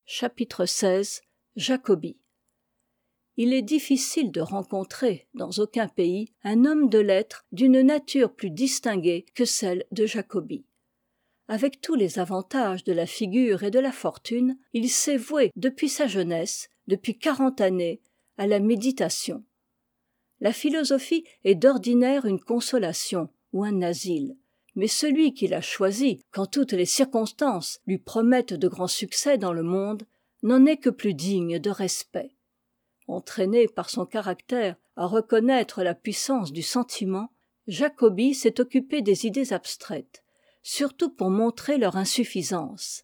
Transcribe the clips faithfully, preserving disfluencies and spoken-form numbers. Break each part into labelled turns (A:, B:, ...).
A: Chapitre seize. Jacobi. Il est difficile de rencontrer, dans aucun pays, un homme de lettres d'une nature plus distinguée que celle de Jacobi. Avec tous les avantages de la figure et de la fortune, il s'est voué depuis sa jeunesse, depuis quarante années, à la méditation. La philosophie est d'ordinaire une consolation ou un asile, mais celui qui l'a choisie quand toutes les circonstances lui promettent de grands succès dans le monde, n'en est que plus digne de respect. Entraîné par son caractère à reconnaître la puissance du sentiment, Jacobi s'est occupé des idées abstraites, surtout pour montrer leur insuffisance.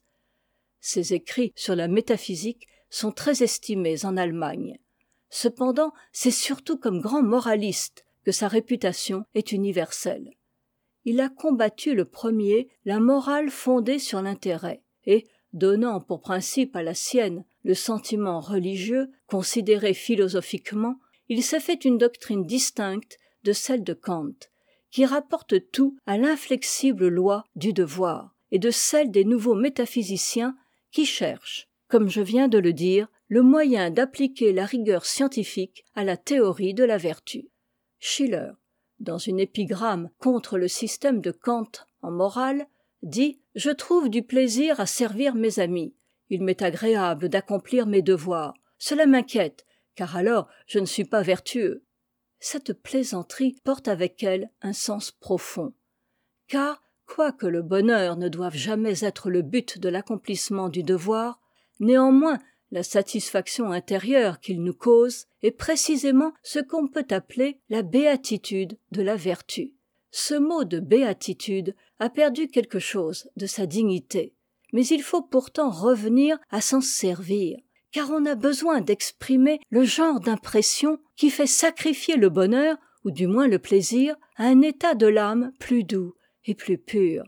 A: Ses écrits sur la métaphysique sont très estimés en Allemagne. Cependant, c'est surtout comme grand moraliste que sa réputation est universelle. Il a combattu le premier la morale fondée sur l'intérêt, et, donnant pour principe à la sienne le sentiment religieux, considéré philosophiquement, il s'est fait une doctrine distincte de celle de Kant, qui rapporte tout à l'inflexible loi du devoir, et de celle des nouveaux métaphysiciens qui cherchent, comme je viens de le dire, le moyen d'appliquer la rigueur scientifique à la théorie de la vertu. Schiller, dans une épigramme contre le système de Kant en morale, dit « Je trouve du plaisir à servir mes amis. Il m'est agréable d'accomplir mes devoirs. Cela m'inquiète, car alors je ne suis pas vertueux. » Cette plaisanterie porte avec elle un sens profond. Car, quoique le bonheur ne doive jamais être le but de l'accomplissement du devoir, néanmoins la satisfaction intérieure qu'il nous cause est précisément ce qu'on peut appeler la béatitude de la vertu. Ce mot de béatitude a perdu quelque chose de sa dignité, mais il faut pourtant revenir à s'en servir, car on a besoin d'exprimer le genre d'impression qui fait sacrifier le bonheur, ou du moins le plaisir, à un état de l'âme plus doux et plus pur.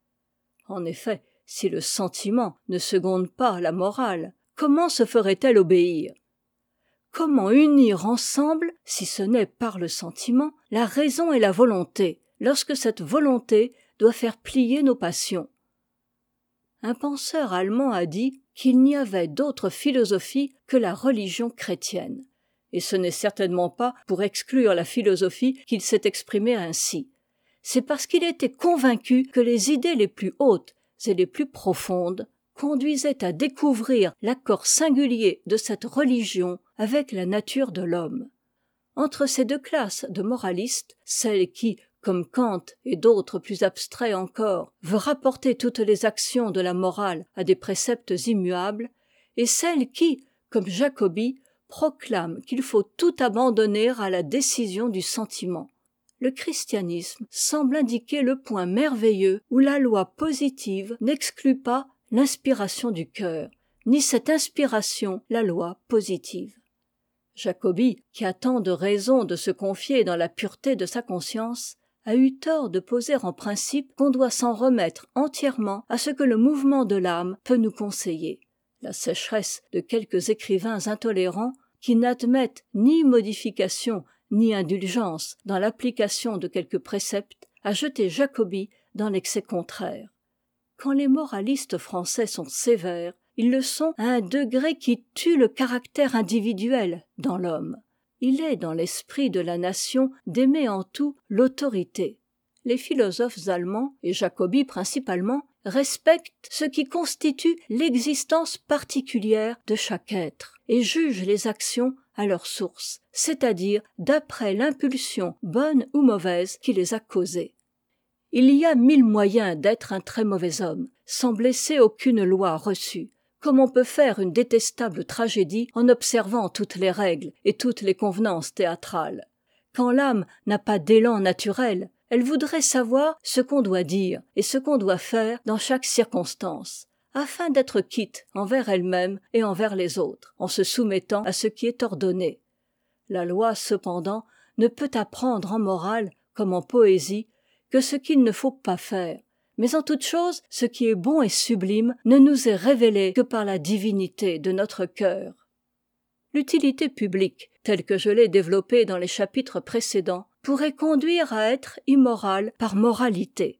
A: En effet, si le sentiment ne seconde pas la morale, comment se ferait-elle obéir ? Comment unir ensemble, si ce n'est par le sentiment, la raison et la volonté, lorsque cette volonté doit faire plier nos passions ? Un penseur allemand a dit qu'il n'y avait d'autre philosophie que la religion chrétienne. Et ce n'est certainement pas pour exclure la philosophie qu'il s'est exprimé ainsi. C'est parce qu'il était convaincu que les idées les plus hautes et les plus profondes conduisaient à découvrir l'accord singulier de cette religion avec la nature de l'homme. Entre ces deux classes de moralistes, celle qui, comme Kant et d'autres plus abstraits encore, veut rapporter toutes les actions de la morale à des préceptes immuables, et celle qui, comme Jacobi, proclame qu'il faut tout abandonner à la décision du sentiment. Le christianisme semble indiquer le point merveilleux où la loi positive n'exclut pas l'inspiration du cœur, ni cette inspiration la loi positive. Jacobi, qui a tant de raisons de se confier dans la pureté de sa conscience, a eu tort de poser en principe qu'on doit s'en remettre entièrement à ce que le mouvement de l'âme peut nous conseiller. La sécheresse de quelques écrivains intolérants qui n'admettent ni modification ni indulgence dans l'application de quelques préceptes a jeté Jacobi dans l'excès contraire. Quand les moralistes français sont sévères, ils le sont à un degré qui tue le caractère individuel dans l'homme. Il est dans l'esprit de la nation d'aimer en tout l'autorité. Les philosophes allemands, et Jacobi principalement, respectent ce qui constitue l'existence particulière de chaque être et jugent les actions à leur source, c'est-à-dire d'après l'impulsion bonne ou mauvaise qui les a causées. Il y a mille moyens d'être un très mauvais homme, sans blesser aucune loi reçue, comme on peut faire une détestable tragédie en observant toutes les règles et toutes les convenances théâtrales. Quand l'âme n'a pas d'élan naturel, elle voudrait savoir ce qu'on doit dire et ce qu'on doit faire dans chaque circonstance, afin d'être quitte envers elle-même et envers les autres, en se soumettant à ce qui est ordonné. La loi, cependant, ne peut apprendre en morale, comme en poésie, que ce qu'il ne faut pas faire, mais en toute chose, ce qui est bon et sublime ne nous est révélé que par la divinité de notre cœur. L'utilité publique, telle que je l'ai développée dans les chapitres précédents, pourrait conduire à être immorale par moralité.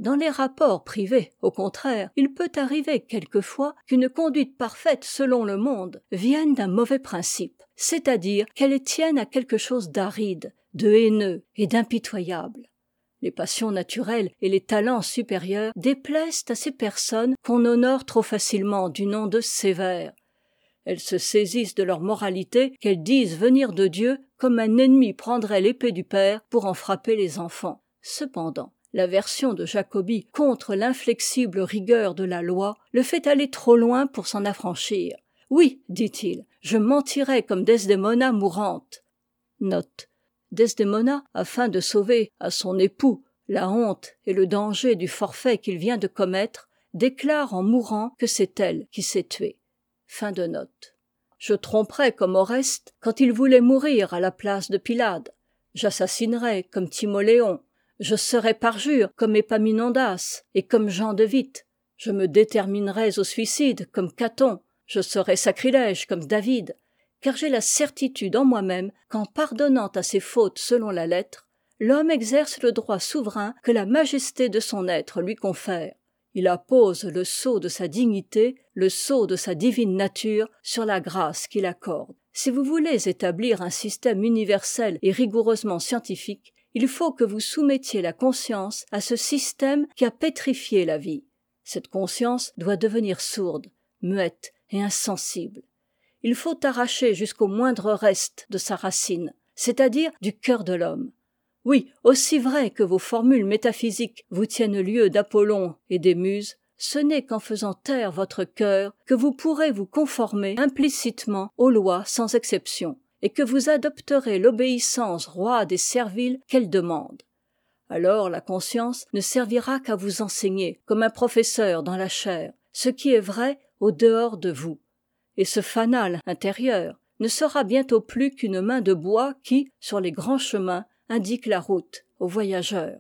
A: Dans les rapports privés, au contraire, il peut arriver quelquefois qu'une conduite parfaite selon le monde vienne d'un mauvais principe, c'est-à-dire qu'elle tienne à quelque chose d'aride, de haineux et d'impitoyable. Les passions naturelles et les talents supérieurs déplaisent à ces personnes qu'on honore trop facilement du nom de sévères. Elles se saisissent de leur moralité qu'elles disent venir de Dieu comme un ennemi prendrait l'épée du père pour en frapper les enfants. Cependant, l'aversion de Jacobi contre l'inflexible rigueur de la loi le fait aller trop loin pour s'en affranchir. Oui, dit-il, je mentirais comme Desdémona mourante. Note. Desdémona, afin de sauver à son époux la honte et le danger du forfait qu'il vient de commettre, déclare en mourant que c'est elle qui s'est tuée. Fin de note. Je tromperais comme Oreste quand il voulait mourir à la place de Pylade. J'assassinerais comme Timoléon. Je serais parjure comme Épaminondas et comme Jean de Vitte. Je me déterminerais au suicide comme Caton. Je serais sacrilège comme David. Car j'ai la certitude en moi-même qu'en pardonnant à ses fautes selon la lettre, l'homme exerce le droit souverain que la majesté de son être lui confère. Il appose le sceau de sa dignité, le sceau de sa divine nature sur la grâce qu'il accorde. Si vous voulez établir un système universel et rigoureusement scientifique, il faut que vous soumettiez la conscience à ce système qui a pétrifié la vie. Cette conscience doit devenir sourde, muette et insensible. Il faut arracher jusqu'au moindre reste de sa racine, c'est-à-dire du cœur de l'homme. Oui, aussi vrai que vos formules métaphysiques vous tiennent lieu d'Apollon et des Muses, ce n'est qu'en faisant taire votre cœur que vous pourrez vous conformer implicitement aux lois sans exception, et que vous adopterez l'obéissance roide et servile qu'elles demandent. Alors la conscience ne servira qu'à vous enseigner, comme un professeur dans la chair, ce qui est vrai au dehors de vous. Et ce fanal intérieur ne sera bientôt plus qu'une main de bois qui, sur les grands chemins, indique la route aux voyageurs.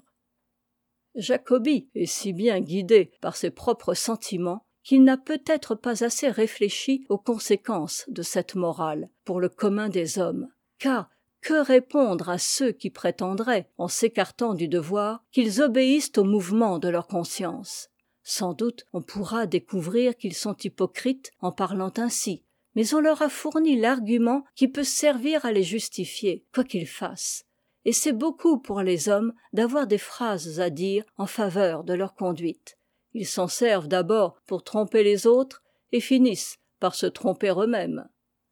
A: Jacobi est si bien guidé par ses propres sentiments qu'il n'a peut-être pas assez réfléchi aux conséquences de cette morale pour le commun des hommes. Car que répondre à ceux qui prétendraient, en s'écartant du devoir, qu'ils obéissent au mouvement de leur conscience ? Sans doute on pourra découvrir qu'ils sont hypocrites en parlant ainsi, mais on leur a fourni l'argument qui peut servir à les justifier, quoi qu'ils fassent. Et c'est beaucoup pour les hommes d'avoir des phrases à dire en faveur de leur conduite. Ils s'en servent d'abord pour tromper les autres et finissent par se tromper eux-mêmes.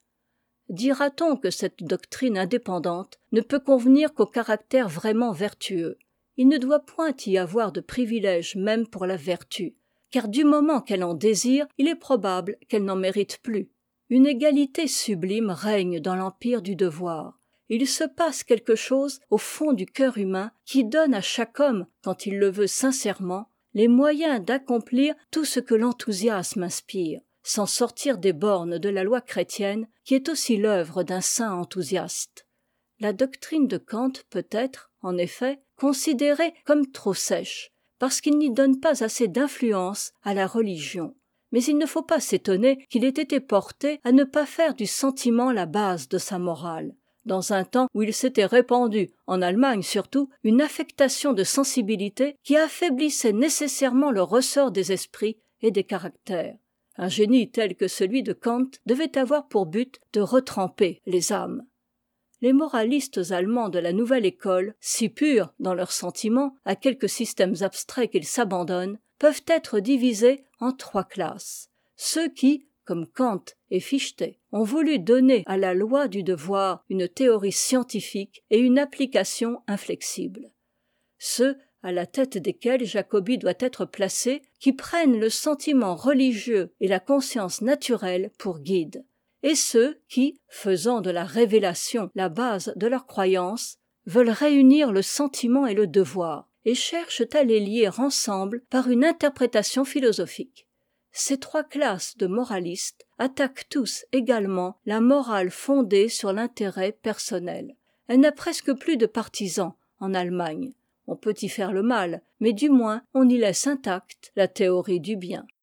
A: Dira-t-on que cette doctrine indépendante ne peut convenir qu'aux caractères vraiment vertueux ? Il ne doit point y avoir de privilège même pour la vertu, car du moment qu'elle en désire, il est probable qu'elle n'en mérite plus. Une égalité sublime règne dans l'empire du devoir. Il se passe quelque chose au fond du cœur humain qui donne à chaque homme, quand il le veut sincèrement, les moyens d'accomplir tout ce que l'enthousiasme inspire, sans sortir des bornes de la loi chrétienne qui est aussi l'œuvre d'un saint enthousiaste. La doctrine de Kant peut être, en effet, considérée comme trop sèche, parce qu'il n'y donne pas assez d'influence à la religion. Mais il ne faut pas s'étonner qu'il ait été porté à ne pas faire du sentiment la base de sa morale, dans un temps où il s'était répandu, en Allemagne surtout, une affectation de sensibilité qui affaiblissait nécessairement le ressort des esprits et des caractères. Un génie tel que celui de Kant devait avoir pour but de retremper les âmes. Les moralistes allemands de la nouvelle école, si purs dans leurs sentiments, à quelques systèmes abstraits qu'ils s'abandonnent, peuvent être divisés en trois classes. Ceux qui, comme Kant et Fichte, ont voulu donner à la loi du devoir une théorie scientifique et une application inflexible. Ceux, à la tête desquels Jacobi doit être placé, qui prennent le sentiment religieux et la conscience naturelle pour guide. Et ceux qui, faisant de la révélation la base de leur croyance, veulent réunir le sentiment et le devoir, et cherchent à les lier ensemble par une interprétation philosophique. Ces trois classes de moralistes attaquent tous également la morale fondée sur l'intérêt personnel. Elle n'a presque plus de partisans en Allemagne. On peut y faire le mal, mais du moins on y laisse intacte la théorie du bien.